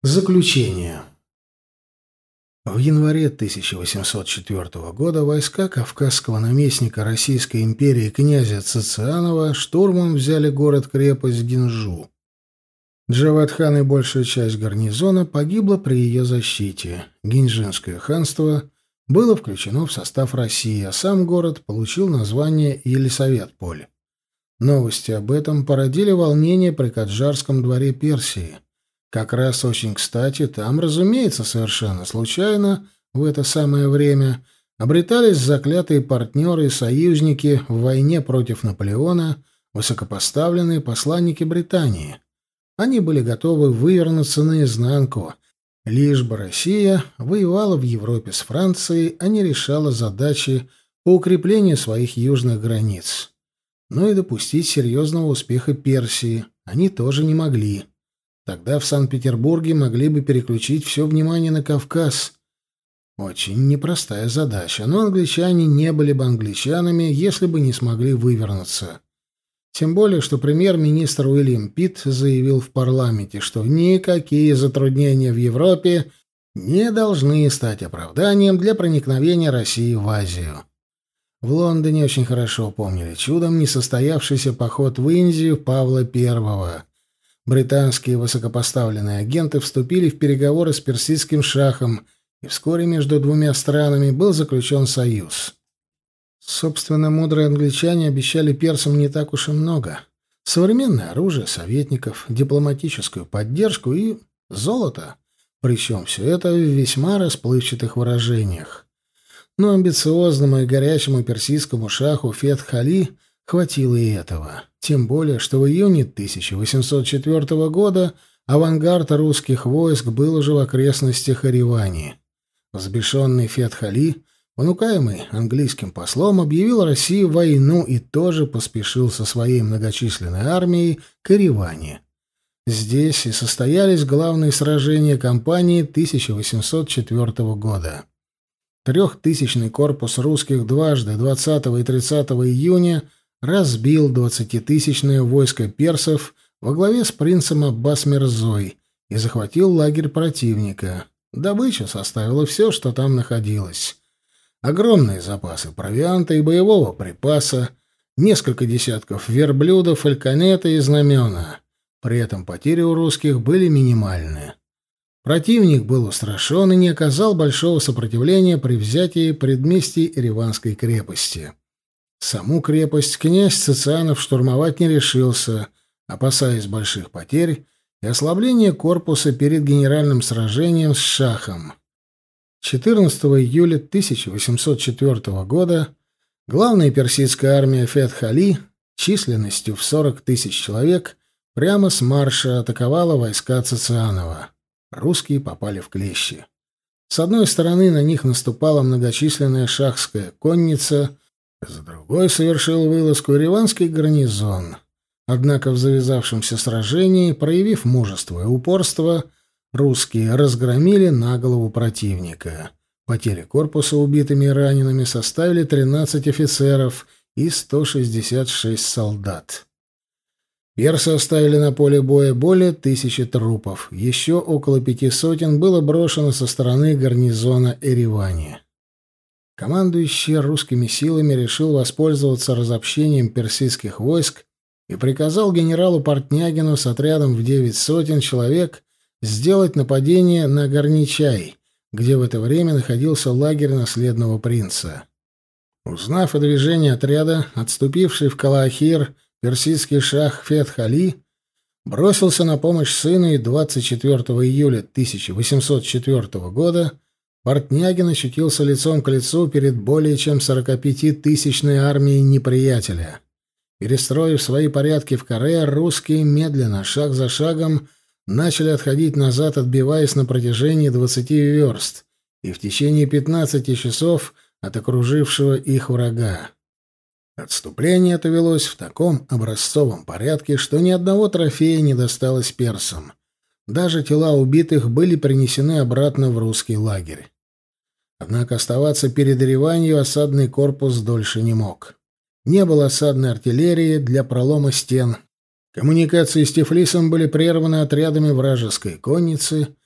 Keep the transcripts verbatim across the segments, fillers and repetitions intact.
Заключение. В январе тысяча восемьсот четвёртого года войска кавказского наместника Российской империи князя Цицианова штурмом взяли город-крепость Гинжу. Джавад-хан и большая часть гарнизона погибла при ее защите. Гинжинское ханство было включено в состав России, а сам город получил название Елисаветполь. Новости об этом породили волнение при Каджарском дворе Персии. Как раз очень кстати, там, разумеется, совершенно случайно, в это самое время, обретались заклятые партнеры и союзники в войне против Наполеона, высокопоставленные посланники Британии. Они были готовы вывернуться наизнанку, лишь бы Россия воевала в Европе с Францией, а не решала задачи по укреплению своих южных границ. Но и допустить серьезного успеха Персии они тоже не могли. Тогда в Санкт-Петербурге могли бы переключить все внимание на Кавказ. Очень непростая задача, но англичане не были бы англичанами, если бы не смогли вывернуться. Тем более, что премьер-министр Уильям Питт заявил в парламенте, что никакие затруднения в Европе не должны стать оправданием для проникновения России в Азию. В Лондоне очень хорошо помнили чудом несостоявшийся поход в Индию Павла Первого. Британские высокопоставленные агенты вступили в переговоры с персидским шахом, и вскоре между двумя странами был заключен союз. Собственно, мудрые англичане обещали персам не так уж и много. Современное оружие советников, дипломатическую поддержку и золото. Причем все это в весьма расплывчатых выражениях. Но амбициозному и горячему персидскому шаху Фетх-Али хватило и этого. Тем более, что в июне тысяча восемьсот четвёртого года авангард русских войск был уже в окрестностях Еревани. Взбешенный Фетх-Али, понукаемый английским послом, объявил России войну и тоже поспешил со своей многочисленной армией к Еревани. Здесь и состоялись главные сражения кампании тысяча восемьсот четвёртого года. Трехтысячный корпус русских дважды, двадцатого и тридцатого июня, разбил двадцатитысячное войско персов во главе с принцем Аббас Мирзой и захватил лагерь противника. Добыча составила все, что там находилось. Огромные запасы провианта и боевого припаса, несколько десятков верблюдов, фальконеты и знамена. При этом потери у русских были минимальные. Противник был устрашен и не оказал большого сопротивления при взятии предместий Ереванской крепости. Саму крепость князь Цицианов штурмовать не решился, опасаясь больших потерь и ослабления корпуса перед генеральным сражением с шахом. четырнадцатого июля тысяча восемьсот четвёртого года главная персидская армия Фетх-Али численностью в сорок тысяч человек прямо с марша атаковала войска Цицианова. Русские попали в клещи. С одной стороны на них наступала многочисленная шахская конница, с другой совершил вылазку ереванский гарнизон. Однако в завязавшемся сражении, проявив мужество и упорство, русские разгромили на голову противника. Потери корпуса убитыми и ранеными составили тринадцать офицеров и сто шестьдесят шесть солдат. Персы оставили на поле боя более тысячи трупов. Еще около пяти сотен было брошено со стороны гарнизона Еревани. Командующий русскими силами решил воспользоваться разобщением персидских войск и приказал генералу Портнягину с отрядом в девять сотен человек сделать нападение на Горничай, где в это время находился лагерь наследного принца. Узнав о движении отряда, отступивший в Калаахир, персидский шах Фетх-Али бросился на помощь сыну, и двадцать четвёртого июля тысяча восемьсот четвёртого года Портнягин очутился лицом к лицу перед более чем сорокапятитысячной армией неприятеля. Перестроив свои порядки в каре, русские медленно, шаг за шагом, начали отходить назад, отбиваясь на протяжении двадцати верст и в течение пятнадцати часов от окружившего их врага. Отступление это велось в таком образцовом порядке, что ни одного трофея не досталось персам. Даже тела убитых были принесены обратно в русский лагерь. Однако оставаться перед Ереванью осадный корпус дольше не мог. Не было осадной артиллерии для пролома стен. Коммуникации с Тифлисом были прерваны отрядами вражеской конницы,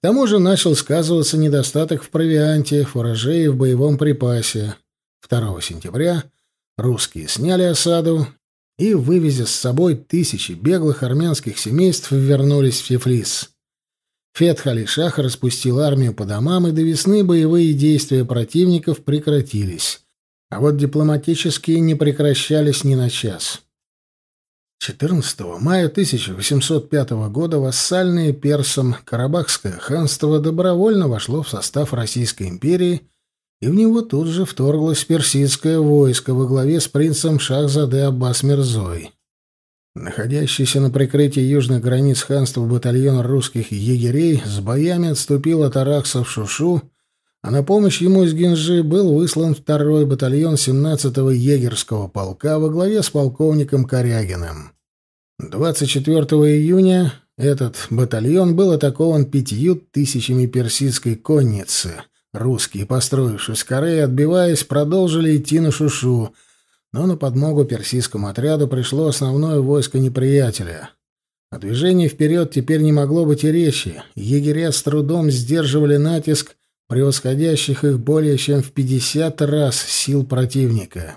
тому же начал сказываться недостаток в провианте, фураже и в боевом припасе. второго сентября русские сняли осаду и, вывезя с собой тысячи беглых армянских семейств, вернулись в Тифлис. Фетх-Али Шах распустил армию по домам, и до весны боевые действия противников прекратились, а вот дипломатические не прекращались ни на час. четырнадцатого мая тысяча восемьсот пятого года вассальное персам Карабахское ханство добровольно вошло в состав Российской империи, и в него тут же вторглось персидское войско во главе с принцем Шахзаде Аббас Мирзой. Находящийся на прикрытии южных границ ханства батальон русских егерей с боями отступил от Аракса в Шушу, а на помощь ему из Гинджи был выслан второй батальон семнадцатого егерского полка во главе с полковником Корягиным. двадцать четвёртого июня этот батальон был атакован пятью тысячами персидской конницы. Русские, построившись в каре и отбиваясь, продолжили идти на Шушу, но на подмогу персидскому отряду пришло основное войско неприятеля. О движении вперед теперь не могло быть и речи. Егеря с трудом сдерживали натиск превосходящих их более чем в пятьдесят раз сил противника.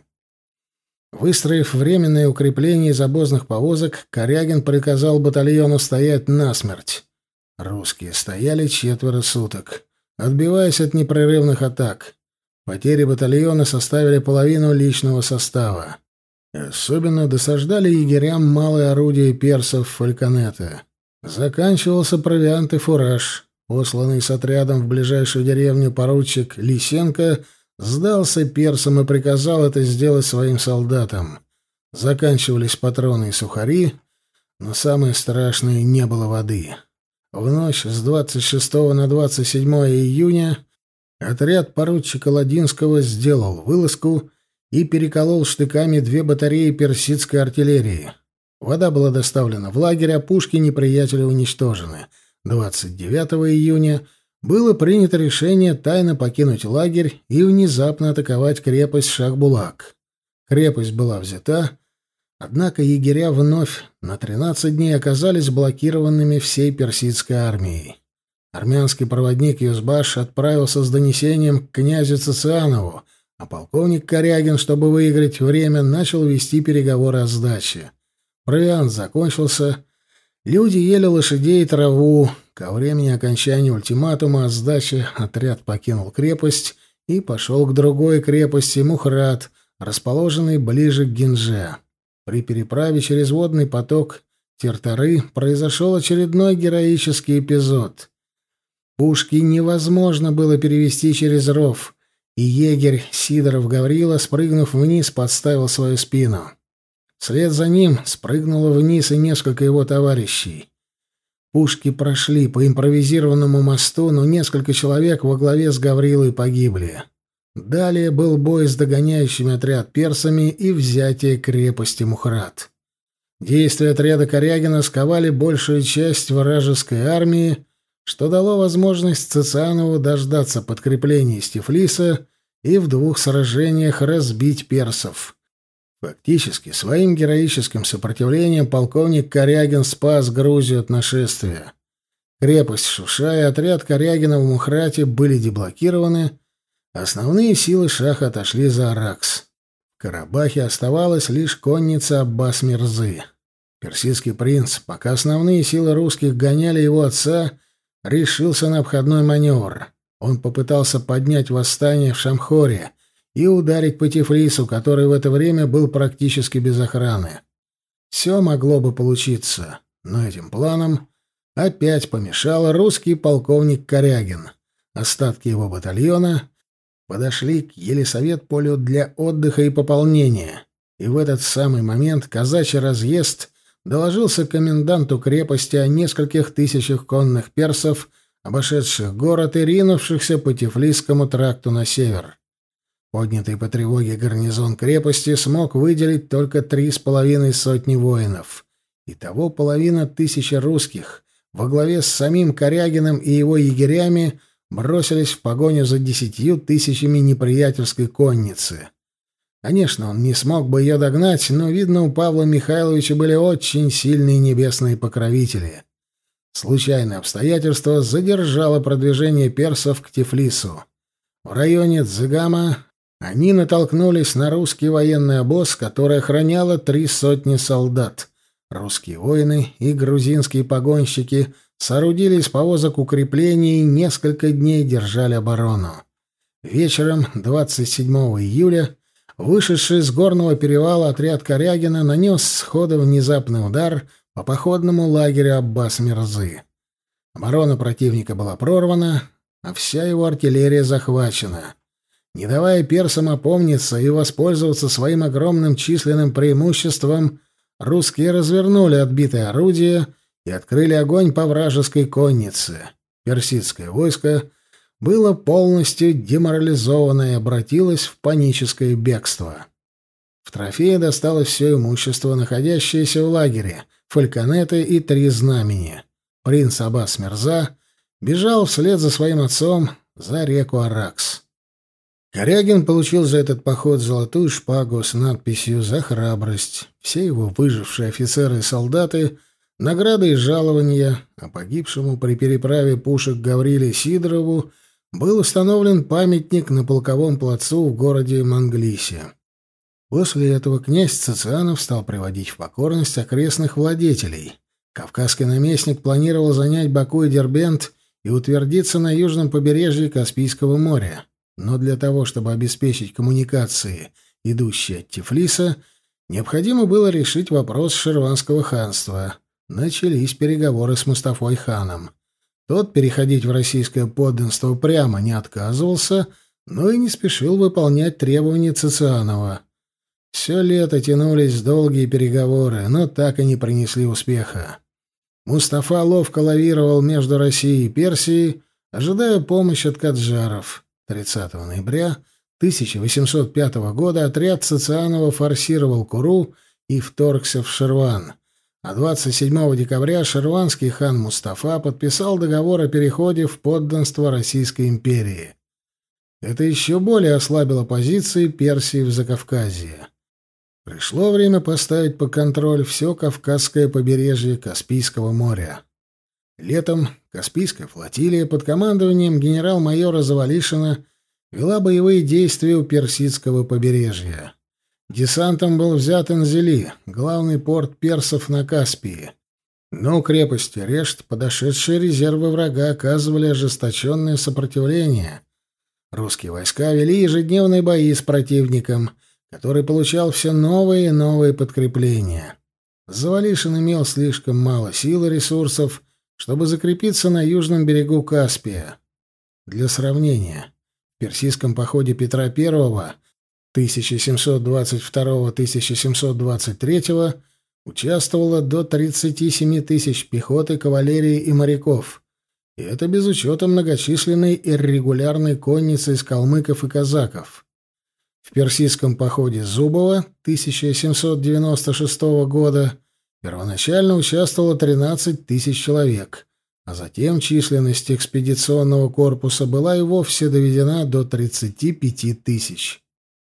Выстроив временное укрепление из обозных повозок, Корягин приказал батальону стоять насмерть. Русские стояли четверо суток, отбиваясь от непрерывных атак. Потери батальона составили половину личного состава. Особенно досаждали егерям малые орудия персов фальконета. Заканчивался провиант и фураж. Посланный с отрядом в ближайшую деревню поручик Лисенко сдался персам и приказал это сделать своим солдатам. Заканчивались патроны и сухари, но самое страшное — не было воды. В ночь с двадцать шестого на двадцать седьмое июня отряд поручика Ладинского сделал вылазку и переколол штыками две батареи персидской артиллерии. Вода была доставлена в лагерь, а пушки неприятеля уничтожены. двадцать девятого июня было принято решение тайно покинуть лагерь и внезапно атаковать крепость Шахбулак. Крепость была взята, однако егеря вновь на тринадцать дней оказались блокированными всей персидской армией. Армянский проводник Юзбаш отправился с донесением к князю Цицианову, а полковник Корягин, чтобы выиграть время, начал вести переговоры о сдаче. Провиант закончился, люди ели лошадей и траву. Ко времени окончания ультиматума о сдаче отряд покинул крепость и пошел к другой крепости Мухрат, расположенной ближе к Гинже. При переправе через водный поток Тертары произошел очередной героический эпизод. Пушки невозможно было перевести через ров, и егерь Сидоров Гаврила, спрыгнув вниз, подставил свою спину. Вслед за ним спрыгнуло вниз и несколько его товарищей. Пушки прошли по импровизированному мосту, но несколько человек во главе с Гаврилой погибли. Далее был бой с догоняющими отряд персами и взятие крепости Мухрат. Действия отряда Корягина сковали большую часть вражеской армии, что дало возможность Цицианову дождаться подкрепления из Тифлиса и в двух сражениях разбить персов. Фактически, своим героическим сопротивлением полковник Корягин спас Грузию от нашествия. Крепость Шуша и отряд Корягина в Мухрате были деблокированы, основные силы шаха отошли за Аракс. В Карабахе оставалась лишь конница Аббас Мирзы. Персидский принц, пока основные силы русских гоняли его отца, решился на обходной маневр. Он попытался поднять восстание в Шамхоре и ударить по Тифлису, который в это время был практически без охраны. Все могло бы получиться, но этим планом опять помешал русский полковник Корягин. Остатки его батальона подошли к Елисавет-полю для отдыха и пополнения, и в этот самый момент казачий разъезд доложился коменданту крепости о нескольких тысячах конных персов, обошедших город и ринувшихся по Тифлисскому тракту на север. Поднятый по тревоге гарнизон крепости смог выделить только три с половиной сотни воинов. Итого половина тысячи русских во главе с самим Корягиным и его егерями бросились в погоню за десятью тысячами неприятельской конницы. Конечно, он не смог бы ее догнать, но, видно, у Павла Михайловича были очень сильные небесные покровители. Случайное обстоятельство задержало продвижение персов к Тифлису. В районе Цзыгама они натолкнулись на русский военный обоз, который охраняло три сотни солдат. Русские воины и грузинские погонщики соорудили из повозок укреплений и несколько дней держали оборону. Вечером двадцать седьмого июля вышедший с горного перевала отряд Корягина нанес сходу внезапный удар по походному лагерю Аббас-Мирзы. Оборона противника была прорвана, а вся его артиллерия захвачена. Не давая персам опомниться и воспользоваться своим огромным численным преимуществом, русские развернули отбитые орудия и открыли огонь по вражеской коннице. Персидское войско было полностью деморализовано и обратилось в паническое бегство. В трофеи досталось все имущество, находящееся в лагере, фальконеты и три знамени. Принц Аббас Мирза бежал вслед за своим отцом за реку Аракс. Корягин получил за этот поход золотую шпагу с надписью «За храбрость». Все его выжившие офицеры и солдаты — награды и жалования, а погибшему при переправе пушек Гавриле Сидорову был установлен памятник на полковом плацу в городе Манглисе. После этого князь Цицианов стал приводить в покорность окрестных владетелей. Кавказский наместник планировал занять Баку и Дербент и утвердиться на южном побережье Каспийского моря. Но для того, чтобы обеспечить коммуникации, идущие от Тифлиса, необходимо было решить вопрос Ширванского ханства. Начались переговоры с Мустафой ханом. Тот переходить в российское подданство прямо не отказывался, но и не спешил выполнять требования Цицианова. Все лето тянулись долгие переговоры, но так и не принесли успеха. Мустафа ловко лавировал между Россией и Персией, ожидая помощи от каджаров. тридцатого ноября тысяча восемьсот пятого года отряд Цицианова форсировал Куру и вторгся в Ширван, а двадцать седьмого декабря ширванский хан Мустафа подписал договор о переходе в подданство Российской империи. Это еще более ослабило позиции Персии в Закавказье. Пришло время поставить под контроль все Кавказское побережье Каспийского моря. Летом Каспийская флотилия под командованием генерал-майора Завалишина вела боевые действия у Персидского побережья. Десантом был взят Энзели, главный порт персов на Каспии. Но у крепости Решт подошедшие резервы врага оказывали ожесточенное сопротивление. Русские войска вели ежедневные бои с противником, который получал все новые и новые подкрепления. Завалишин имел слишком мало сил и ресурсов, чтобы закрепиться на южном берегу Каспия. Для сравнения, в персидском походе Петра Первого тысяча семьсот двадцать второго — тысяча семьсот двадцать третьего участвовало до тридцати семи тысяч пехоты, кавалерии и моряков, и это без учета многочисленной и регулярной конницы из калмыков и казаков. В персидском походе Зубова тысяча семьсот девяносто шестого года первоначально участвовало тринадцать тысяч человек, а затем численность экспедиционного корпуса была и вовсе доведена до тридцати пяти тысяч.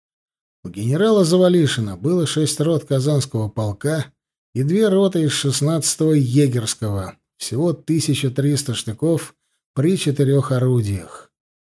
У генерала Завалишина было шесть рот Казанского полка и две роты из шестнадцатого егерского, всего тысяча триста штыков при четырех орудиях.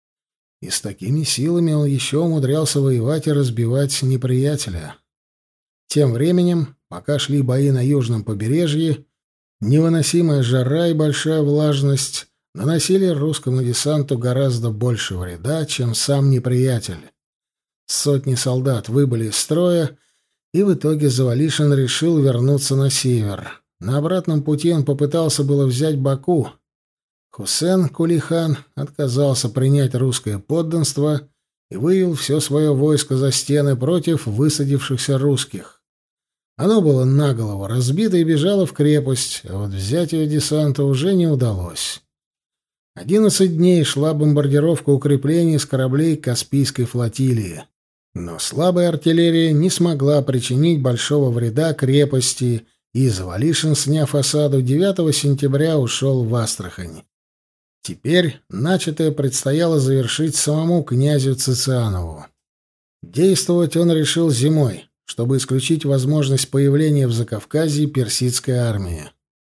И с такими силами он еще умудрялся воевать и разбивать неприятеля. Тем временем, пока шли бои на южном побережье, невыносимая жара и большая влажность наносили русскому десанту гораздо больше вреда, чем сам неприятель. Сотни солдат выбыли из строя, и в итоге Завалишин решил вернуться на север. На обратном пути он попытался было взять Баку. Хусен Кулихан отказался принять русское подданство и вывел все свое войско за стены против высадившихся русских. Оно было наголову разбито и бежало в крепость, а вот взять ее десанта уже не удалось. Одиннадцать дней шла бомбардировка укреплений с кораблей Каспийской флотилии, но слабая артиллерия не смогла причинить большого вреда крепости, и Завалишин, сняв осаду, девятого сентября ушел в Астрахань. Теперь начатое предстояло завершить самому князю Цицианову. Действовать он решил зимой, чтобы исключить возможность появления в Закавказье персидской армии.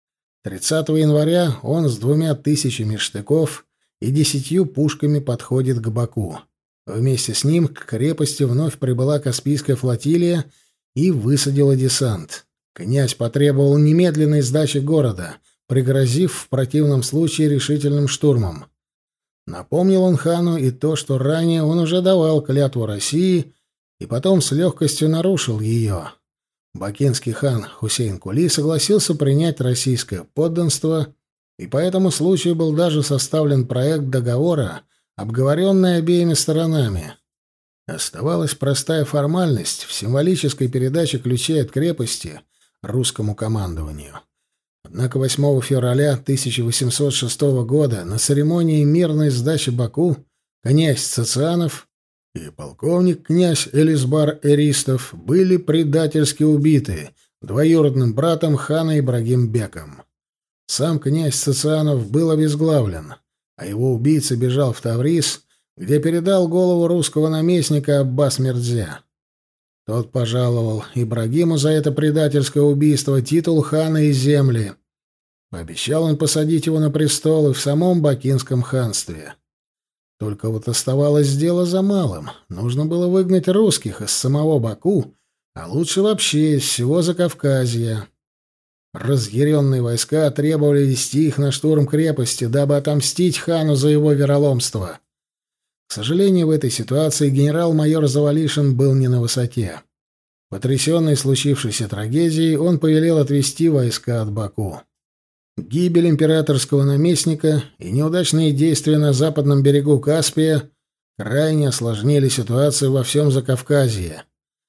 тридцатого января он с двумя тысячами штыков и десятью пушками подходит к Баку. Вместе с ним к крепости вновь прибыла Каспийская флотилия и высадила десант. Князь потребовал немедленной сдачи города, пригрозив в противном случае решительным штурмом. Напомнил он хану и то, что ранее он уже давал клятву России и потом с легкостью нарушил ее. Бакинский хан Хусейн Кули согласился принять российское подданство, и по этому случаю был даже составлен проект договора, обговоренный обеими сторонами. Оставалась простая формальность в символической передаче ключей от крепости русскому командованию. Однако восьмого февраля тысяча восемьсот шестого года на церемонии мирной сдачи Баку князь Цоцианов и полковник князь Элизбар Эристов были предательски убиты двоюродным братом хана Ибрагим-беком. Сам князь Цоцианов был обезглавлен, а его убийца бежал в Таврис, где передал голову русского наместника Аббас Мирзя. Тот пожаловал Ибрагиму за это предательское убийство титул хана и земли. Пообещал он посадить его на престол и в самом Бакинском ханстве. Только вот оставалось дело за малым. Нужно было выгнать русских из самого Баку, а лучше вообще из всего Закавказья. Разъяренные войска требовали вести их на штурм крепости, дабы отомстить хану за его вероломство. К сожалению, в этой ситуации генерал-майор Завалишин был не на высоте. Потрясенный случившейся трагедией, он повелел отвести войска от Баку. Гибель императорского наместника и неудачные действия на западном берегу Каспия крайне осложнили ситуацию во всем Закавказье.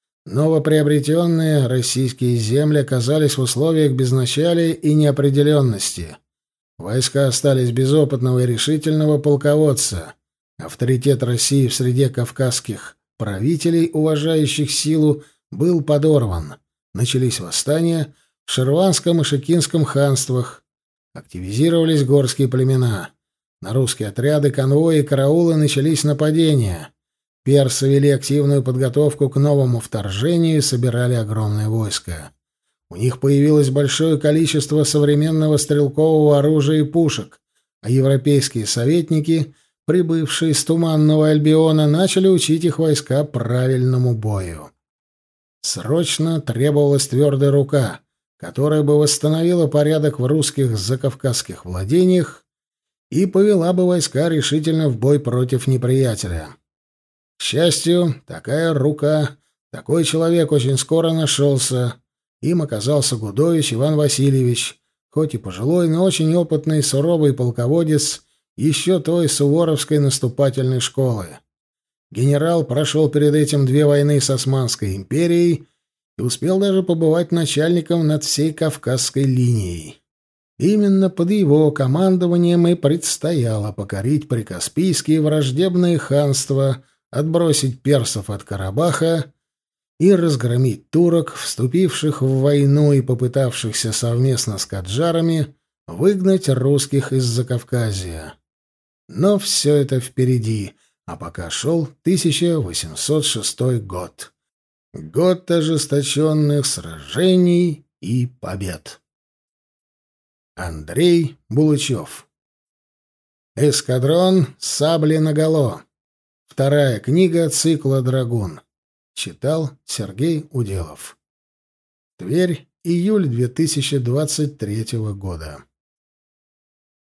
Новоприобретенные российские земли оказались в условиях безначалия и неопределенности. Войска остались без опытного и решительного полководца. Авторитет России в среде кавказских правителей, уважающих силу, был подорван. Начались восстания в Ширванском и Шекинском ханствах. Активизировались горские племена. На русские отряды, конвои и караулы начались нападения. Персы вели активную подготовку к новому вторжению и собирали огромное войско. У них появилось большое количество современного стрелкового оружия и пушек, а европейские советники, прибывшие с Туманного Альбиона, начали учить их войска правильному бою. Срочно требовалась твердая рука, которая бы восстановила порядок в русских закавказских владениях и повела бы войска решительно в бой против неприятеля. К счастью, такая рука, такой человек очень скоро нашелся. Им оказался Гудович Иван Васильевич, хоть и пожилой, но очень опытный, суровый полководец еще той суворовской наступательной школы. Генерал прошел перед этим две войны с Османской империей и успел даже побывать начальником над всей Кавказской линией. Именно под его командованием и предстояло покорить прикаспийские враждебные ханства, отбросить персов от Карабаха и разгромить турок, вступивших в войну и попытавшихся совместно с каджарами выгнать русских из Закавказья. Но все это впереди, а пока шел тысяча восемьсот шестой год. Год ожесточенных сражений и побед. Андрей Булычев. Эскадрон сабли наголо. Вторая книга цикла «Драгун». Читал Сергей Уделов. Тверь, июль две тысячи двадцать третьего года.